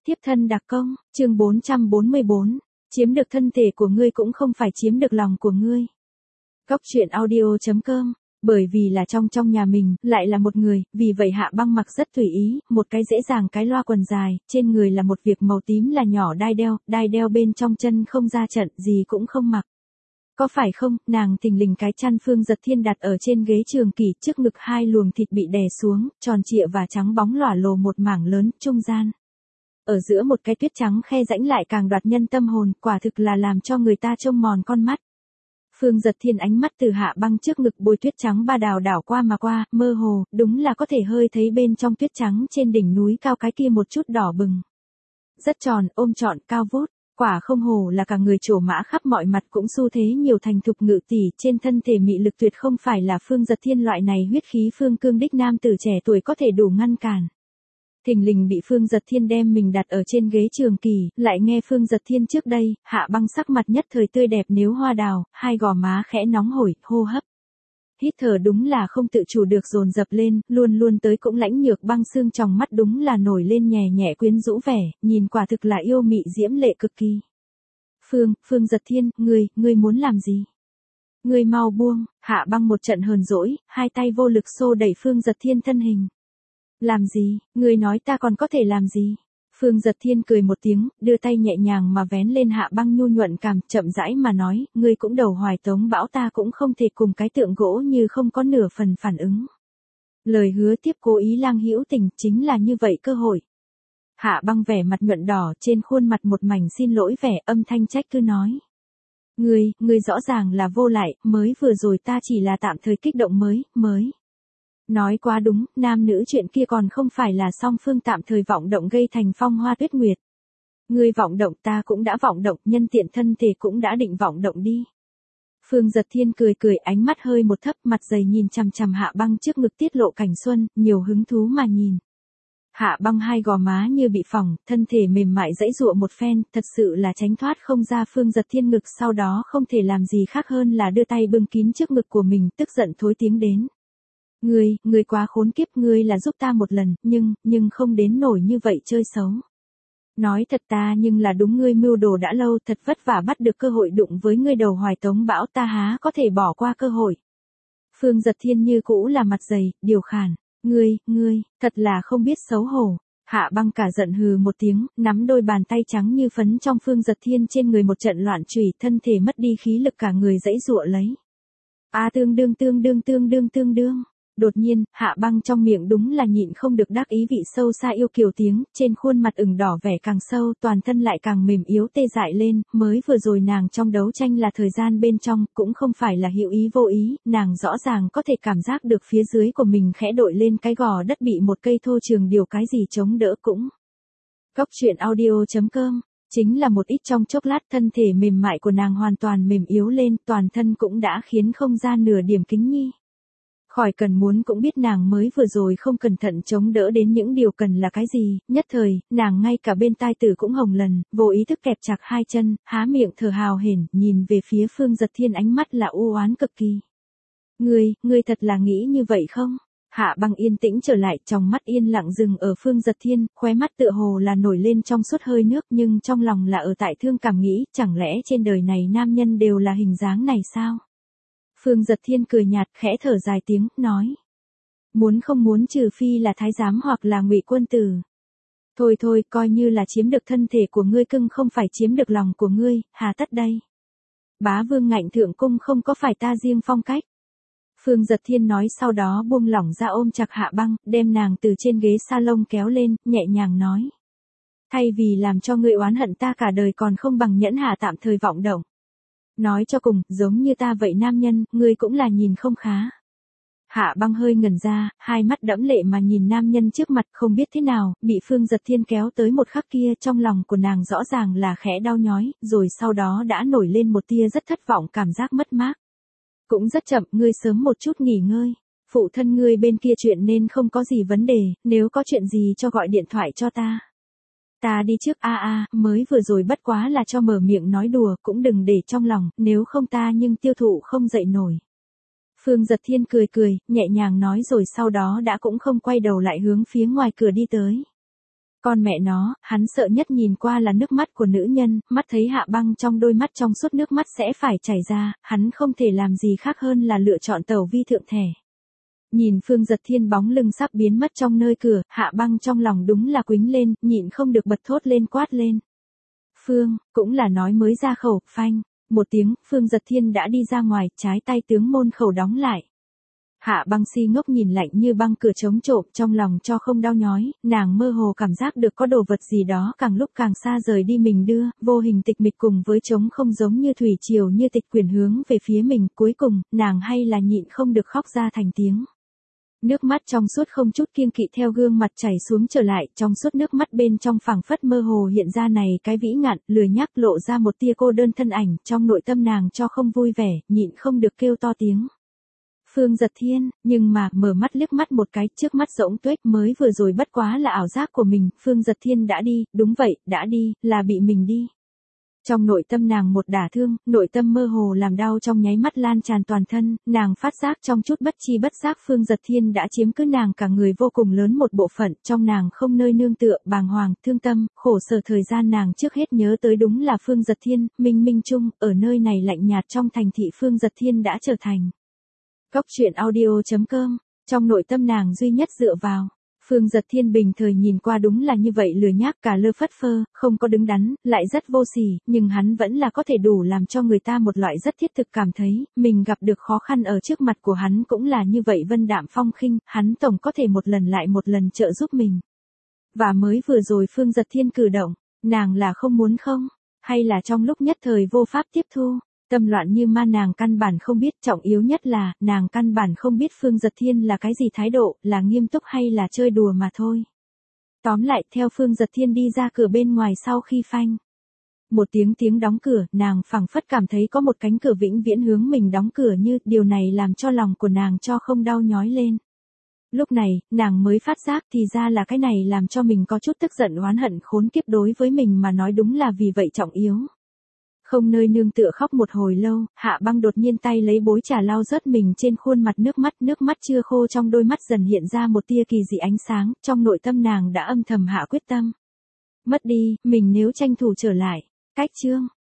Tiếp thân đặc công, chương 444, chiếm được thân thể của ngươi cũng không phải chiếm được lòng của ngươi. Góc truyện audio.com, bởi vì là trong nhà mình, lại là một người, vì vậy Hạ Băng mặc rất tùy ý, một cái dễ dàng cái loa quần dài, trên người là một việc màu tím là nhỏ đai đeo bên trong chân không ra trận, gì cũng không mặc. Có phải không, nàng thình lình cái chăn Phương Giật Thiên đặt ở trên ghế trường kỷ, trước ngực hai luồng thịt bị đè xuống, tròn trịa và trắng bóng lỏa lồ một mảng lớn, trung gian. Ở giữa một cái tuyết trắng khe rãnh lại càng đoạt nhân tâm hồn, quả thực là làm cho người ta trông mòn con mắt. Phương Giật Thiên ánh mắt từ Hạ Băng trước ngực bôi tuyết trắng ba đảo đảo qua mà qua, mơ hồ, đúng là có thể hơi thấy bên trong tuyết trắng trên đỉnh núi cao cái kia một chút đỏ bừng. Rất tròn, ôm trọn, cao vút, quả không hồ là cả người trổ mã khắp mọi mặt cũng xu thế nhiều thành thục ngự tỷ, trên thân thể mị lực tuyệt không phải là Phương Giật Thiên loại này huyết khí phương cương đích nam tử trẻ tuổi có thể đủ ngăn cản. Thình lình bị Phương Giật Thiên đem mình đặt ở trên ghế trường kỳ, lại nghe Phương Giật Thiên trước đây, Hạ Băng sắc mặt nhất thời tươi đẹp nếu hoa đào, hai gò má khẽ nóng hổi, hô hấp. Hít thở đúng là không tự chủ được dồn dập lên, luôn tới cũng lãnh nhược băng xương trong mắt đúng là nổi lên nhẹ nhẹ quyến rũ vẻ, nhìn quả thực là yêu mị diễm lệ cực kỳ. Phương Giật Thiên, ngươi muốn làm gì? Ngươi mau buông, Hạ Băng một trận hờn dỗi, hai tay vô lực xô đẩy Phương Giật Thiên thân hình. Làm gì, ngươi nói ta còn có thể làm gì? Phương Giật Thiên cười một tiếng, đưa tay nhẹ nhàng mà vén lên Hạ Băng nhu nhuận cằm, chậm rãi mà nói, ngươi cũng đầu hoài tống bão ta cũng không thể cùng cái tượng gỗ như không có nửa phần phản ứng. Lời hứa tiếp cố ý lang hữu tình, chính là như vậy cơ hội. Hạ Băng vẻ mặt nhuận đỏ, trên khuôn mặt một mảnh xin lỗi vẻ, âm thanh trách cứ nói. Ngươi rõ ràng là vô lại, mới vừa rồi ta chỉ là tạm thời kích động mới. Nói quá đúng, nam nữ chuyện kia còn không phải là song phương tạm thời vọng động gây thành phong hoa tuyết nguyệt. Ngươi vọng động ta cũng đã vọng động, nhân tiện thân thể cũng đã định vọng động đi. Phương Giật Thiên cười ánh mắt hơi một thấp, mặt dày nhìn chằm chằm Hạ Băng trước ngực tiết lộ cảnh xuân, nhiều hứng thú mà nhìn. Hạ Băng hai gò má như bị phỏng, thân thể mềm mại dãy dụa một phen, thật sự là tránh thoát không ra Phương Giật Thiên ngực, sau đó không thể làm gì khác hơn là đưa tay bưng kín trước ngực của mình, tức giận thối tiếng đến. Ngươi quá khốn kiếp, ngươi là giúp ta một lần, nhưng không đến nổi như vậy chơi xấu. Nói thật ta nhưng là đúng ngươi mưu đồ đã lâu, thật vất vả bắt được cơ hội đụng với ngươi đầu hoài tống bão ta há có thể bỏ qua cơ hội. Phương Giật Thiên như cũ là mặt dày, điều khản, ngươi, thật là không biết xấu hổ. Hạ Băng cả giận hừ một tiếng, nắm đôi bàn tay trắng như phấn trong Phương Giật Thiên trên người một trận loạn chùy, thân thể mất đi khí lực cả người dãy giụa lấy. Tương đương. Đột nhiên, Hạ Băng trong miệng đúng là nhịn không được đắc ý vị sâu xa yêu kiều tiếng, trên khuôn mặt ửng đỏ vẻ càng sâu, toàn thân lại càng mềm yếu tê dại lên, mới vừa rồi nàng trong đấu tranh là thời gian bên trong, cũng không phải là hữu ý vô ý, nàng rõ ràng có thể cảm giác được phía dưới của mình khẽ đội lên cái gò đất bị một cây thô trường điều cái gì chống đỡ cũng. Góc truyện audio.com, chính là một ít trong chốc lát thân thể mềm mại của nàng hoàn toàn mềm yếu lên, toàn thân cũng đã khiến không ra nửa điểm kính nhi. Khỏi cần muốn cũng biết nàng mới vừa rồi không cẩn thận chống đỡ đến những điều cần là cái gì, nhất thời, nàng ngay cả bên tai tử cũng hồng lần, vô ý thức kẹp chặt hai chân, há miệng thở hào hển, nhìn về phía Phương Giật Thiên ánh mắt là u oán cực kỳ. Ngươi thật là nghĩ như vậy không? Hạ Băng yên tĩnh trở lại, trong mắt yên lặng dừng ở Phương Giật Thiên, khóe mắt tựa hồ là nổi lên trong suốt hơi nước nhưng trong lòng là ở tại thương cảm nghĩ, chẳng lẽ trên đời này nam nhân đều là hình dáng này sao? Phương Giật Thiên cười nhạt khẽ thở dài tiếng, nói. Muốn không muốn trừ phi là thái giám hoặc là ngụy quân tử. Thôi, coi như là chiếm được thân thể của ngươi cưng không phải chiếm được lòng của ngươi, hà tất đây. Bá vương ngạnh thượng cung không có phải ta riêng phong cách. Phương Giật Thiên nói sau đó buông lỏng ra ôm chặt Hạ Băng, đem nàng từ trên ghế salon kéo lên, nhẹ nhàng nói. Thay vì làm cho ngươi oán hận ta cả đời còn không bằng nhẫn hạ tạm thời vọng động. Nói cho cùng, giống như ta vậy nam nhân, ngươi cũng là nhìn không khá. Hạ Băng hơi ngẩn ra, hai mắt đẫm lệ mà nhìn nam nhân trước mặt không biết thế nào, bị Phương Giật Thiên kéo tới một khắc kia trong lòng của nàng rõ ràng là khẽ đau nhói, rồi sau đó đã nổi lên một tia rất thất vọng cảm giác mất mát. Cũng rất chậm, ngươi sớm một chút nghỉ ngơi. Phụ thân ngươi bên kia chuyện nên không có gì vấn đề, nếu có chuyện gì cho gọi điện thoại cho ta. Ta đi trước mới vừa rồi bất quá là cho mở miệng nói đùa, cũng đừng để trong lòng, nếu không ta nhưng tiêu thụ không dậy nổi. Phương Giật Thiên cười, nhẹ nhàng nói rồi sau đó đã cũng không quay đầu lại hướng phía ngoài cửa đi tới. Con mẹ nó, hắn sợ nhất nhìn qua là nước mắt của nữ nhân, mắt thấy Hạ Băng trong đôi mắt trong suốt nước mắt sẽ phải chảy ra, hắn không thể làm gì khác hơn là lựa chọn tẩu vi thượng thẻ. Nhìn Phương Giật Thiên bóng lưng sắp biến mất trong nơi cửa, Hạ Băng trong lòng đúng là quính lên, nhịn không được bật thốt lên quát lên. Phương, cũng là nói mới ra khẩu, phanh, một tiếng, Phương Giật Thiên đã đi ra ngoài, trái tay tướng môn khẩu đóng lại. Hạ Băng si ngốc nhìn lạnh như băng cửa chống trộm, trong lòng cho không đau nhói, nàng mơ hồ cảm giác được có đồ vật gì đó càng lúc càng xa rời đi mình đưa, vô hình tịch mịch cùng với trống không giống như thủy triều như tịch quyển hướng về phía mình, cuối cùng, nàng hay là nhịn không được khóc ra thành tiếng. Nước mắt trong suốt không chút kiêng kỵ theo gương mặt chảy xuống trở lại, trong suốt nước mắt bên trong phảng phất mơ hồ hiện ra này cái vĩ ngạn, lười nhác lộ ra một tia cô đơn thân ảnh, trong nội tâm nàng cho không vui vẻ, nhịn không được kêu to tiếng. Phương Giật Thiên, nhưng mà, mở mắt liếc mắt một cái, trước mắt rỗng tuếch mới vừa rồi bất quá là ảo giác của mình, Phương Giật Thiên đã đi, đúng vậy, đã đi, là bị mình đi. Trong nội tâm nàng một đả thương, nội tâm mơ hồ làm đau trong nháy mắt lan tràn toàn thân, nàng phát giác trong chút bất chi bất giác Phương Giật Thiên đã chiếm cứ nàng cả người vô cùng lớn một bộ phận, trong nàng không nơi nương tựa, bàng hoàng, thương tâm, khổ sở thời gian nàng trước hết nhớ tới đúng là Phương Giật Thiên, minh minh chung, ở nơi này lạnh nhạt trong thành thị Phương Giật Thiên đã trở thành. Góc truyện audio.com, trong nội tâm nàng duy nhất dựa vào. Phương Giật Thiên bình thời nhìn qua đúng là như vậy lười nhác cả lơ phất phơ, không có đứng đắn, lại rất vô sỉ, nhưng hắn vẫn là có thể đủ làm cho người ta một loại rất thiết thực cảm thấy, mình gặp được khó khăn ở trước mặt của hắn cũng là như vậy vân đạm phong khinh, hắn tổng có thể một lần lại một lần trợ giúp mình. Và mới vừa rồi Phương Giật Thiên cử động, nàng là không muốn không, hay là trong lúc nhất thời vô pháp tiếp thu. Tâm loạn như ma nàng căn bản không biết, trọng yếu nhất là, nàng căn bản không biết Phương Giật Thiên là cái gì thái độ, là nghiêm túc hay là chơi đùa mà thôi. Tóm lại, theo Phương Giật Thiên đi ra cửa bên ngoài sau khi phanh. Một tiếng đóng cửa, nàng phảng phất cảm thấy có một cánh cửa vĩnh viễn hướng mình đóng cửa như, điều này làm cho lòng của nàng cho không đau nhói lên. Lúc này, nàng mới phát giác thì ra là cái này làm cho mình có chút tức giận oán hận khốn kiếp đối với mình mà nói đúng là vì vậy trọng yếu. Không nơi nương tựa khóc một hồi lâu, Hạ Băng đột nhiên tay lấy bối trà lau rớt mình trên khuôn mặt nước mắt chưa khô trong đôi mắt dần hiện ra một tia kỳ dị ánh sáng, trong nội tâm nàng đã âm thầm hạ quyết tâm. Mất đi, mình nếu tranh thủ trở lại, cách chương.